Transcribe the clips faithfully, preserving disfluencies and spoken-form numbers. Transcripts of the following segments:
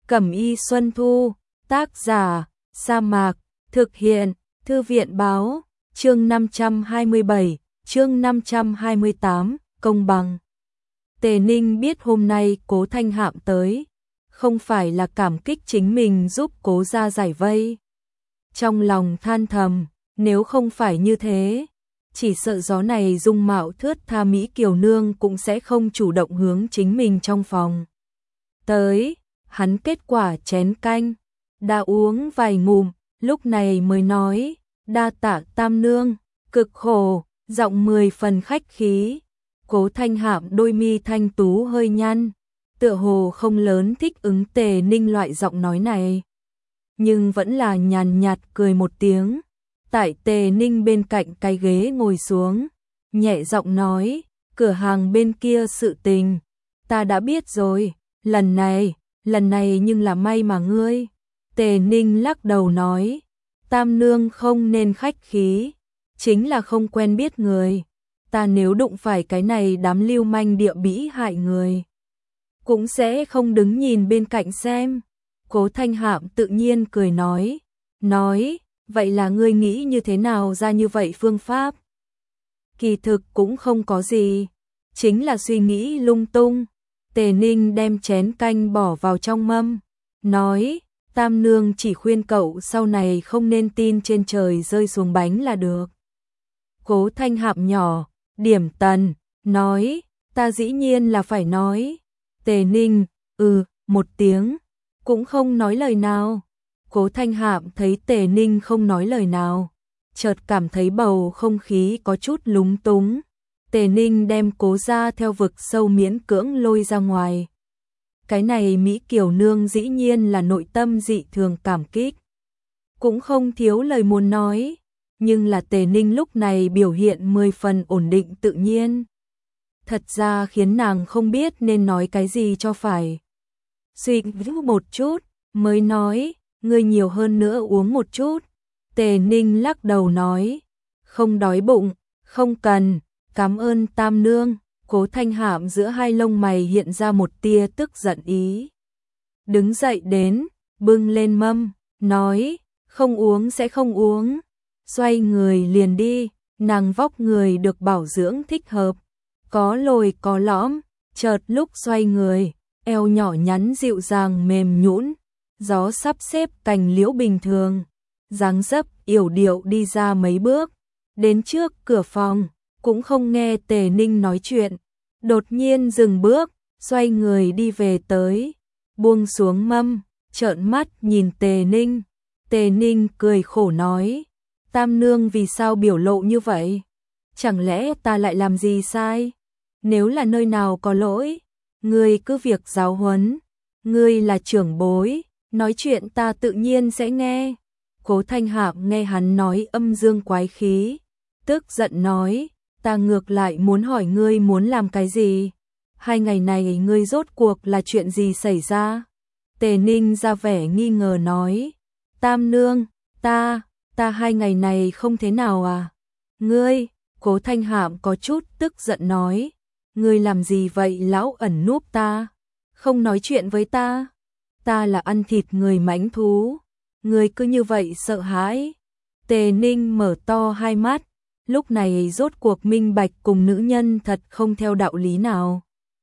Cẩm y Xuân Thu, tác giả, Sa Mạc, thực hiện, Thư viện báo, chương năm trăm hai mươi bảy, chương năm trăm hai mươi tám, công bằng. Tề Ninh biết hôm nay Cố Thanh Hạm tới, không phải là cảm kích chính mình giúp Cố gia giải vây. Trong lòng than thầm, nếu không phải như thế, chỉ sợ gió này dung mạo thướt tha Mỹ Kiều Nương cũng sẽ không chủ động hướng chính mình trong phòng. Tới, hắn kết quả chén canh, đã uống vài ngụm, lúc này mới nói, đa tạ Tam Nương, cực khổ, giọng mười phần khách khí. Cố Thanh Hạm đôi mi thanh tú hơi nhăn, tựa hồ không lớn thích ứng Tề Ninh loại giọng nói này, nhưng vẫn là nhàn nhạt cười một tiếng. Tại Tề Ninh bên cạnh cái ghế ngồi xuống, nhẹ giọng nói, cửa hàng bên kia sự tình, ta đã biết rồi, lần này, lần này nhưng là may mà ngươi. Tề Ninh lắc đầu nói, Tam Nương không nên khách khí, chính là không quen biết người, ta nếu đụng phải cái này đám lưu manh địa bĩ hại người, cũng sẽ không đứng nhìn bên cạnh xem. Cố Thanh Hạm tự nhiên cười nói, nói, vậy là ngươi nghĩ như thế nào ra như vậy phương pháp? Kỳ thực cũng không có gì, chính là suy nghĩ lung tung. Tề Ninh đem chén canh bỏ vào trong mâm, nói, Tam Nương chỉ khuyên cậu sau này không nên tin trên trời rơi xuống bánh là được. Cố Thanh Hạm nhỏ, điểm tần, nói, ta dĩ nhiên là phải nói. Tề Ninh, ừ, một tiếng, cũng không nói lời nào. Cố Thanh Hạm thấy Tề Ninh không nói lời nào, chợt cảm thấy bầu không khí có chút lúng túng. Tề Ninh đem Cố gia theo vực sâu miễn cưỡng lôi ra ngoài. Cái này Mỹ Kiều Nương dĩ nhiên là nội tâm dị thường cảm kích, cũng không thiếu lời muốn nói, nhưng là Tề Ninh lúc này biểu hiện mười phần ổn định tự nhiên, thật ra khiến nàng không biết nên nói cái gì cho phải. Suy nghĩ một chút, mới nói, ngươi nhiều hơn nữa uống một chút. Tề Ninh lắc đầu nói, không đói bụng, không cần, cảm ơn Tam Nương. Cố Thanh Hạm giữa hai lông mày hiện ra một tia tức giận ý. Đứng dậy đến, bưng lên mâm, nói, không uống sẽ không uống. Xoay người liền đi, nàng vóc người được bảo dưỡng thích hợp, có lồi có lõm, chợt lúc xoay người, eo nhỏ nhắn dịu dàng mềm nhũn, gió sắp xếp cành liễu bình thường, dáng dấp yểu điệu đi ra mấy bước, đến trước cửa phòng, cũng không nghe Tề Ninh nói chuyện, đột nhiên dừng bước, xoay người đi về tới, buông xuống mâm, trợn mắt nhìn Tề Ninh. Tề Ninh cười khổ nói, Tam Nương vì sao biểu lộ như vậy? Chẳng lẽ ta lại làm gì sai? Nếu là nơi nào có lỗi, ngươi cứ việc giáo huấn, ngươi là trưởng bối, nói chuyện ta tự nhiên sẽ nghe. Cố Thanh Hạm nghe hắn nói âm dương quái khí, tức giận nói, ta ngược lại muốn hỏi ngươi muốn làm cái gì? Hai ngày này ngươi rốt cuộc là chuyện gì xảy ra? Tề Ninh ra vẻ nghi ngờ nói, Tam Nương, ta, ta hai ngày này không thế nào à? Ngươi, Cố Thanh Hạm có chút tức giận nói, ngươi làm gì vậy lão ẩn núp ta? Không nói chuyện với ta? Ta là ăn thịt người mãnh thú, ngươi cứ như vậy sợ hãi? Tề Ninh mở to hai mắt, lúc này rốt cuộc minh bạch cùng nữ nhân thật không theo đạo lý nào.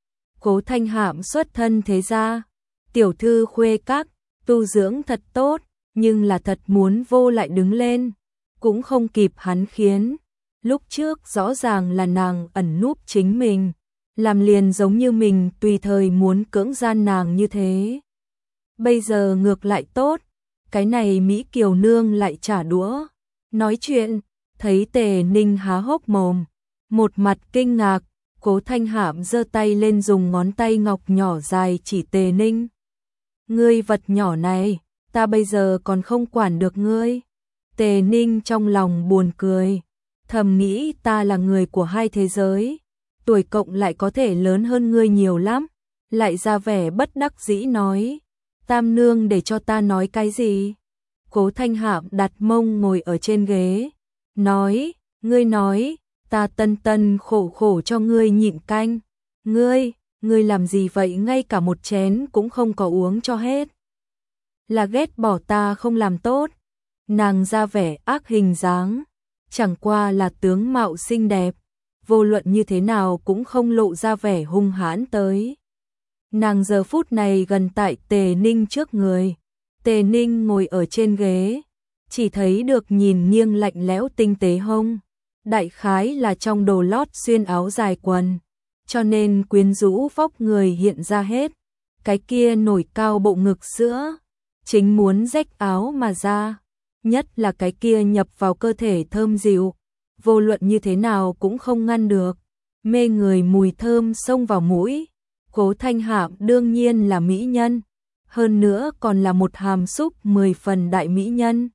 Cố Thanh Hạm xuất thân thế gia, tiểu thư khuê các, tu dưỡng thật tốt, nhưng là thật muốn vô lại đứng lên, cũng không kịp hắn khiến. Lúc trước rõ ràng là nàng ẩn núp chính mình, làm liền giống như mình tùy thời muốn cưỡng gian nàng như thế. Bây giờ ngược lại tốt, cái này Mỹ Kiều Nương lại trả đũa, nói chuyện, thấy Tề Ninh há hốc mồm, một mặt kinh ngạc, Cố Thanh Hạm giơ tay lên dùng ngón tay ngọc nhỏ dài chỉ Tề Ninh. Ngươi vật nhỏ này, ta bây giờ còn không quản được ngươi. Tề Ninh trong lòng buồn cười, thầm nghĩ ta là người của hai thế giới, tuổi cộng lại có thể lớn hơn ngươi nhiều lắm, lại ra vẻ bất đắc dĩ nói, Tam Nương để cho ta nói cái gì? Cố Thanh Hạm đặt mông ngồi ở trên ghế, nói, ngươi nói, ta tân tân khổ khổ cho ngươi nhịn canh, ngươi, ngươi làm gì vậy ngay cả một chén cũng không có uống cho hết. là ghét bỏ ta không làm tốt. Nàng ra vẻ ác hình dáng, chẳng qua là tướng mạo xinh đẹp, vô luận như thế nào cũng không lộ ra vẻ hung hãn tới. Nàng giờ phút này gần tại Tề Ninh trước người, Tề Ninh ngồi ở trên ghế, chỉ thấy được nhìn nghiêng lạnh lẽo tinh tế hông, đại khái là trong đồ lót xuyên áo dài quần, cho nên quyến rũ vóc người hiện ra hết, cái kia nổi cao bộ ngực sữa, chính muốn rách áo mà ra, nhất là cái kia nhập vào cơ thể thơm dịu, vô luận như thế nào cũng không ngăn được, mê người mùi thơm xông vào mũi. Cố Thanh Hạm đương nhiên là mỹ nhân, hơn nữa còn là một hàm xúc mười phần đại mỹ nhân.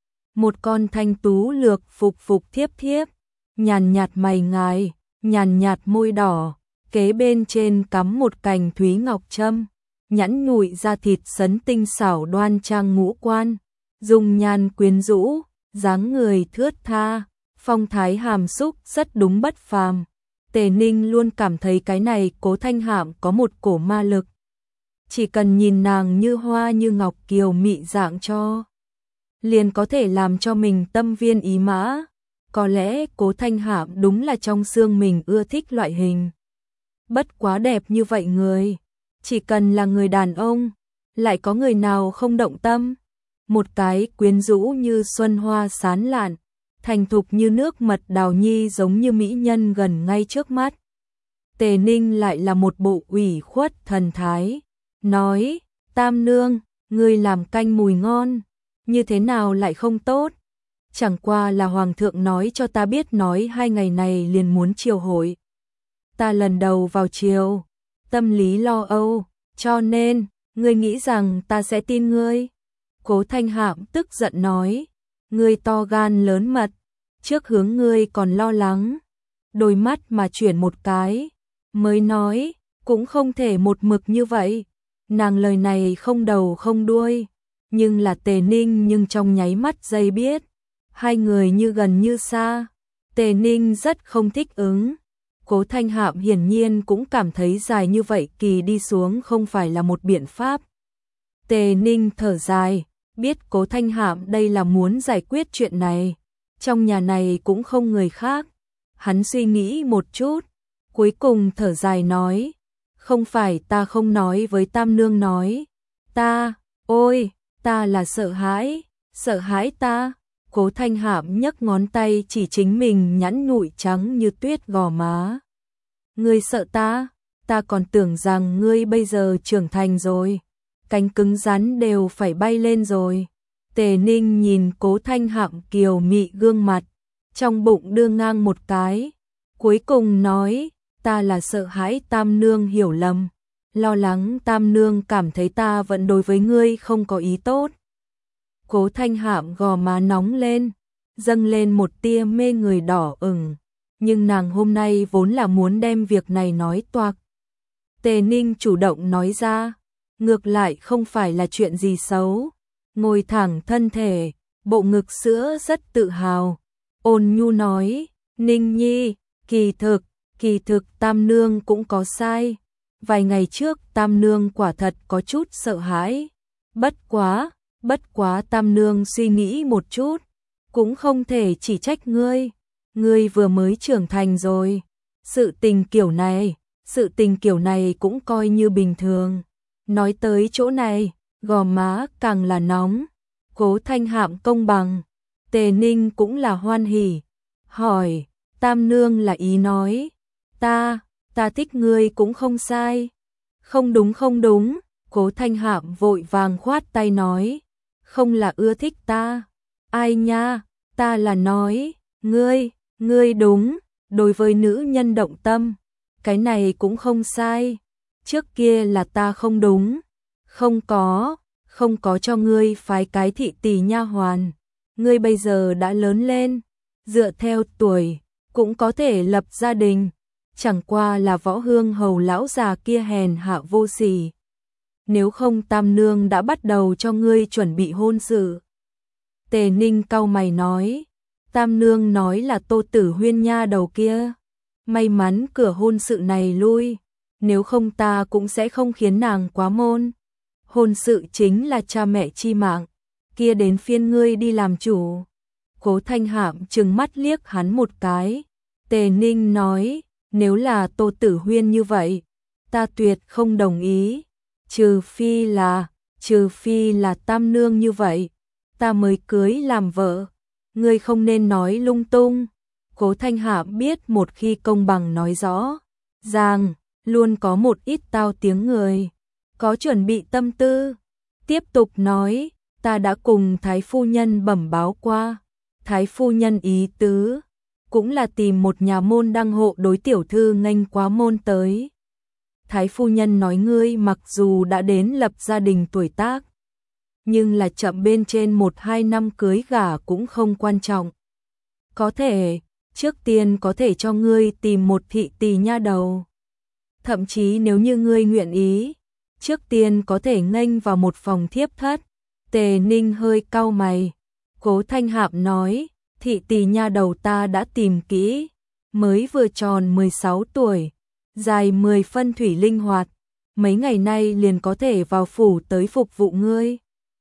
Một con thanh tú lược phục phục thiếp thiếp, nhàn nhạt mày ngài, nhàn nhạt môi đỏ, kế bên trên cắm một cành thúy ngọc trâm, nhẵn nhụi da thịt sấn tinh xảo đoan trang ngũ quan, dung nhan quyến rũ, dáng người thướt tha, phong thái hàm xúc rất đúng bất phàm. Tề Ninh luôn cảm thấy cái này Cố Thanh Hạm có một cổ ma lực. Chỉ cần nhìn nàng như hoa như ngọc kiều mị dạng cho, liền có thể làm cho mình tâm viên ý mã. Có lẽ Cố Thanh Hạm đúng là trong xương mình ưa thích loại hình. Bất quá đẹp như vậy người, chỉ cần là người đàn ông, lại có người nào không động tâm. Một cái quyến rũ như xuân hoa sán lạn, thành thục như nước mật đào nhi giống như mỹ nhân gần ngay trước mắt. Tề Ninh lại là một bộ ủy khuất thần thái, nói, Tam Nương, ngươi làm canh mùi ngon, như thế nào lại không tốt? Chẳng qua là Hoàng thượng nói cho ta biết nói hai ngày này liền muốn triều hội. Ta lần đầu vào triều, tâm lý lo âu, cho nên, ngươi nghĩ rằng ta sẽ tin ngươi? Cố Thanh Hạm tức giận nói, ngươi to gan lớn mật, trước hướng ngươi còn lo lắng. Đôi mắt mà chuyển một cái, mới nói, cũng không thể một mực như vậy. Nàng lời này không đầu không đuôi, nhưng là Tề Ninh nhưng trong nháy mắt giây biết, hai người như gần như xa. Tề Ninh rất không thích ứng. Cố Thanh Hạm hiển nhiên cũng cảm thấy dài như vậy kỳ đi xuống không phải là một biện pháp. Tề Ninh thở dài, biết Cố Thanh Hạm đây là muốn giải quyết chuyện này. Trong nhà này cũng không người khác. Hắn suy nghĩ một chút, cuối cùng thở dài nói, không phải ta không nói với Tam Nương nói. Ta, ôi, ta là sợ hãi, sợ hãi ta. Cố Thanh Hạm nhấc ngón tay chỉ chính mình nhẵn nhụi trắng như tuyết gò má. Ngươi sợ ta, ta còn tưởng rằng ngươi bây giờ trưởng thành rồi, cánh cứng rắn đều phải bay lên rồi. Tề Ninh nhìn Cố Thanh Hạm kiều mị gương mặt, trong bụng đưa ngang một cái, cuối cùng nói, ta là sợ hãi Tam Nương hiểu lầm, lo lắng Tam Nương cảm thấy ta vẫn đối với ngươi không có ý tốt. Cố Thanh Hạm gò má nóng lên, dâng lên một tia mê người đỏ ửng, nhưng nàng hôm nay vốn là muốn đem việc này nói toạc. Tề Ninh chủ động nói ra, ngược lại không phải là chuyện gì xấu, ngồi thẳng thân thể, bộ ngực sữa rất tự hào, ôn nhu nói, Ninh Nhi, kỳ thực, kỳ thực Tam Nương cũng có sai, vài ngày trước Tam Nương quả thật có chút sợ hãi, bất quá, bất quá Tam Nương suy nghĩ một chút, cũng không thể chỉ trách ngươi, ngươi vừa mới trưởng thành rồi, sự tình kiểu này, sự tình kiểu này cũng coi như bình thường. Nói tới chỗ này, gò má càng là nóng. Cố Thanh Hạm công bằng, Tề Ninh cũng là hoan hỉ, hỏi, Tam Nương là ý nói, ta, ta thích ngươi cũng không sai. Không đúng không đúng, Cố Thanh Hạm vội vàng khoát tay nói, không là ưa thích ta, ai nha, ta là nói, ngươi, ngươi đúng, đối với nữ nhân động tâm, cái này cũng không sai, trước kia là ta không đúng, không có, không có cho ngươi phái cái thị tỳ nha hoàn, ngươi bây giờ đã lớn lên, dựa theo tuổi, cũng có thể lập gia đình, chẳng qua là Võ Hương hầu lão già kia hèn hạ vô sỉ. Nếu không Tam Nương đã bắt đầu cho ngươi chuẩn bị hôn sự. Tề Ninh cau mày nói, Tam Nương nói là Tô Tử Huyên nha đầu kia, may mắn cửa hôn sự này lui, nếu không ta cũng sẽ không khiến nàng quá môn. hôn sự chính là cha mẹ chi mạng, kia đến phiên ngươi đi làm chủ. Cố Thanh Hạm trừng mắt liếc hắn một cái. Tề Ninh nói, nếu là Tô Tử Huyên như vậy, ta tuyệt không đồng ý, trừ phi là, trừ phi là tam nương như vậy, ta mới cưới làm vợ. Ngươi không nên nói lung tung. Cố Thanh Hạm biết một khi công bằng nói rõ ràng, luôn có một ít tao tiếng người, có chuẩn bị tâm tư. Tiếp tục nói, ta đã cùng Thái Phu Nhân bẩm báo qua, Thái Phu Nhân ý tứ cũng là tìm một nhà môn đăng hộ đối tiểu thư nghênh quá môn tới. Thái Phu Nhân nói ngươi mặc dù đã đến lập gia đình tuổi tác, nhưng là chậm bên trên một hai năm cưới gả cũng không quan trọng. Có thể, trước tiên có thể cho ngươi tìm một thị tỳ nha đầu. Thậm chí nếu như ngươi nguyện ý, trước tiên có thể nghênh vào một phòng thiếp thất. Tề Ninh hơi cau mày. Cố Thanh Hạm nói, thị tỳ nha đầu ta đã tìm kỹ, mới vừa tròn mười sáu tuổi, dài mười phân thủy linh hoạt, mấy ngày nay liền có thể vào phủ tới phục vụ ngươi.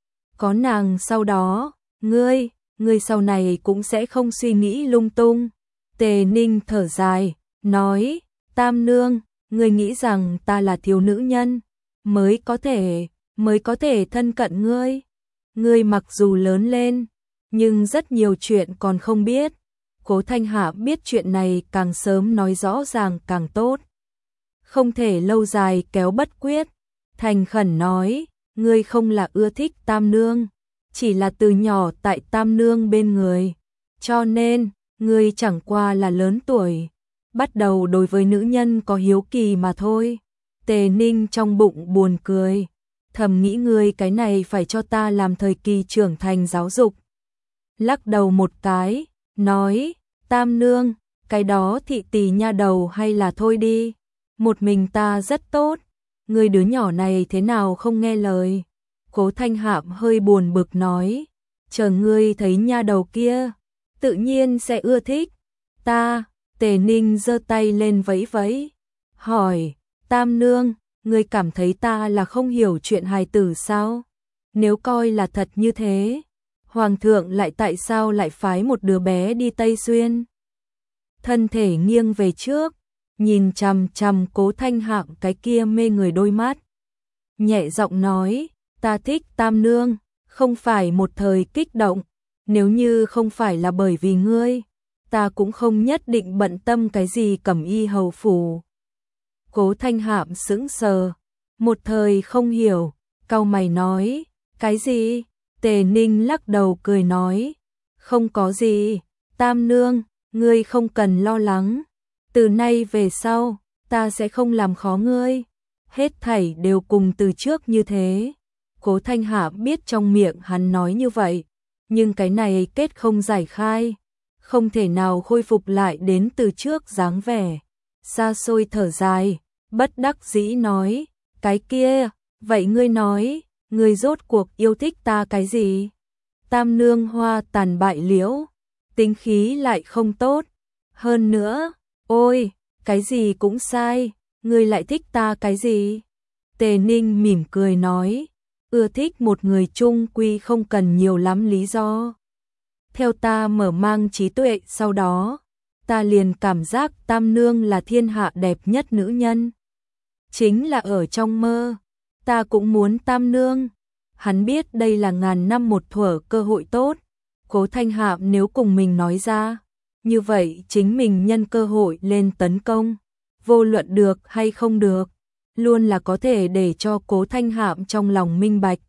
Có nàng sau đó, ngươi, ngươi sau này cũng sẽ không suy nghĩ lung tung. Tề Ninh thở dài, nói, tam nương, ngươi nghĩ rằng ta là thiếu nữ nhân, mới có thể, mới có thể thân cận ngươi. Ngươi mặc dù lớn lên, nhưng rất nhiều chuyện còn không biết. Cố Thanh Hạ biết chuyện này càng sớm nói rõ ràng càng tốt. Không thể lâu dài kéo bất quyết. Thành khẩn nói, ngươi không là ưa thích tam nương, chỉ là từ nhỏ tại tam nương bên người. Cho nên, ngươi chẳng qua là lớn tuổi, bắt đầu đối với nữ nhân có hiếu kỳ mà thôi. Tề Ninh trong bụng buồn cười, thầm nghĩ ngươi cái này phải cho ta làm thời kỳ trưởng thành giáo dục. Lắc đầu một cái, nói, tam nương, cái đó thị tỳ nha đầu hay là thôi đi, một mình ta rất tốt, ngươi đứa nhỏ này thế nào không nghe lời. Cố Thanh Hạm hơi buồn bực nói, chờ ngươi thấy nha đầu kia, tự nhiên sẽ ưa thích. Ta, Tề Ninh giơ tay lên vẫy vẫy, hỏi, tam nương, ngươi cảm thấy ta là không hiểu chuyện hài tử sao? Nếu coi là thật như thế, Hoàng thượng lại tại sao lại phái một đứa bé đi Tây Xuyên? Thân thể nghiêng về trước, nhìn chằm chằm Cố Thanh Hạm cái kia mê người đôi mắt. Nhẹ giọng nói, ta thích tam nương, không phải một thời kích động, nếu như không phải là bởi vì ngươi, ta cũng không nhất định bận tâm cái gì cẩm y hầu phủ. Cố Thanh Hạm sững sờ, một thời không hiểu, cau mày nói, cái gì? Tề Ninh lắc đầu cười nói, không có gì, tam nương, ngươi không cần lo lắng, từ nay về sau, ta sẽ không làm khó ngươi, hết thảy đều cùng từ trước như thế. Cố Thanh Hạm biết trong miệng hắn nói như vậy, nhưng cái này kết không giải khai, không thể nào khôi phục lại đến từ trước dáng vẻ. Xa xôi thở dài, bất đắc dĩ nói, cái kia, vậy ngươi nói, ngươi rốt cuộc yêu thích ta cái gì? Tam nương hoa tàn bại liễu, tính khí lại không tốt, hơn nữa, ôi, cái gì cũng sai, ngươi lại thích ta cái gì? Tề Ninh mỉm cười nói, ưa thích một người chung quy không cần nhiều lắm lý do. Theo ta mở mang trí tuệ sau đó, ta liền cảm giác tam nương là thiên hạ đẹp nhất nữ nhân. Chính là ở trong mơ, ta cũng muốn tam nương. Hắn biết đây là ngàn năm một thuở cơ hội tốt. Cố Thanh Hạm nếu cùng mình nói ra, như vậy chính mình nhân cơ hội lên tấn công, vô luận được hay không được, luôn là có thể để cho Cố Thanh Hạm trong lòng minh bạch.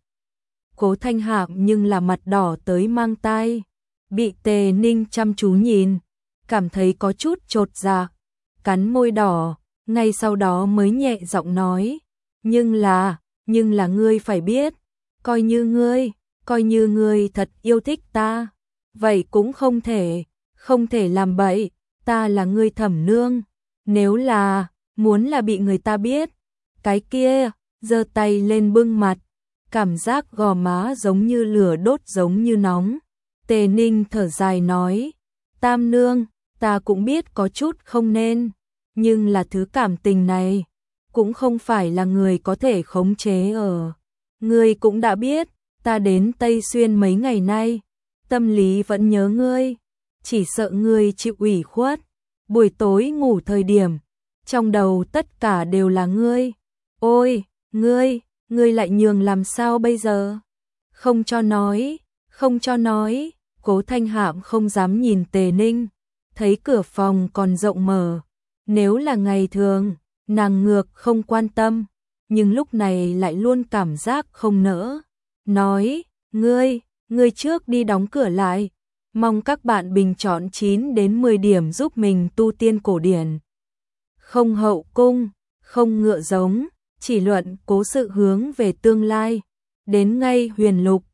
Cố Thanh Hạm nhưng là mặt đỏ tới mang tai, bị Tề Ninh chăm chú nhìn, cảm thấy có chút chột dạ, cắn môi đỏ, ngay sau đó mới nhẹ giọng nói, nhưng là, nhưng là ngươi phải biết, coi như ngươi, coi như ngươi thật yêu thích ta, vậy cũng không thể, không thể làm bậy, ta là ngươi thẩm nương, nếu là, muốn là bị người ta biết, cái kia, giơ tay lên bưng mặt, cảm giác gò má giống như lửa đốt giống như nóng. Tề Ninh thở dài nói, tam nương, ta cũng biết có chút không nên, nhưng là thứ cảm tình này, cũng không phải là người có thể khống chế ở. Ngươi cũng đã biết, ta đến Tây Xuyên mấy ngày nay, tâm lý vẫn nhớ ngươi, chỉ sợ ngươi chịu ủy khuất. Buổi tối ngủ thời điểm, trong đầu tất cả đều là ngươi. Ôi, ngươi, ngươi lại nhường làm sao bây giờ? Không cho nói, không cho nói. Cố Thanh Hạm không dám nhìn Tề Ninh, thấy cửa phòng còn rộng mở. Nếu là ngày thường, nàng ngược không quan tâm, nhưng lúc này lại luôn cảm giác không nỡ. Nói, ngươi, ngươi trước đi đóng cửa lại. Mong các bạn bình chọn chín đến mười điểm giúp mình tu tiên cổ điển. Không hậu cung, không ngựa giống, chỉ luận cố sự hướng về tương lai. Đến ngay huyền lục,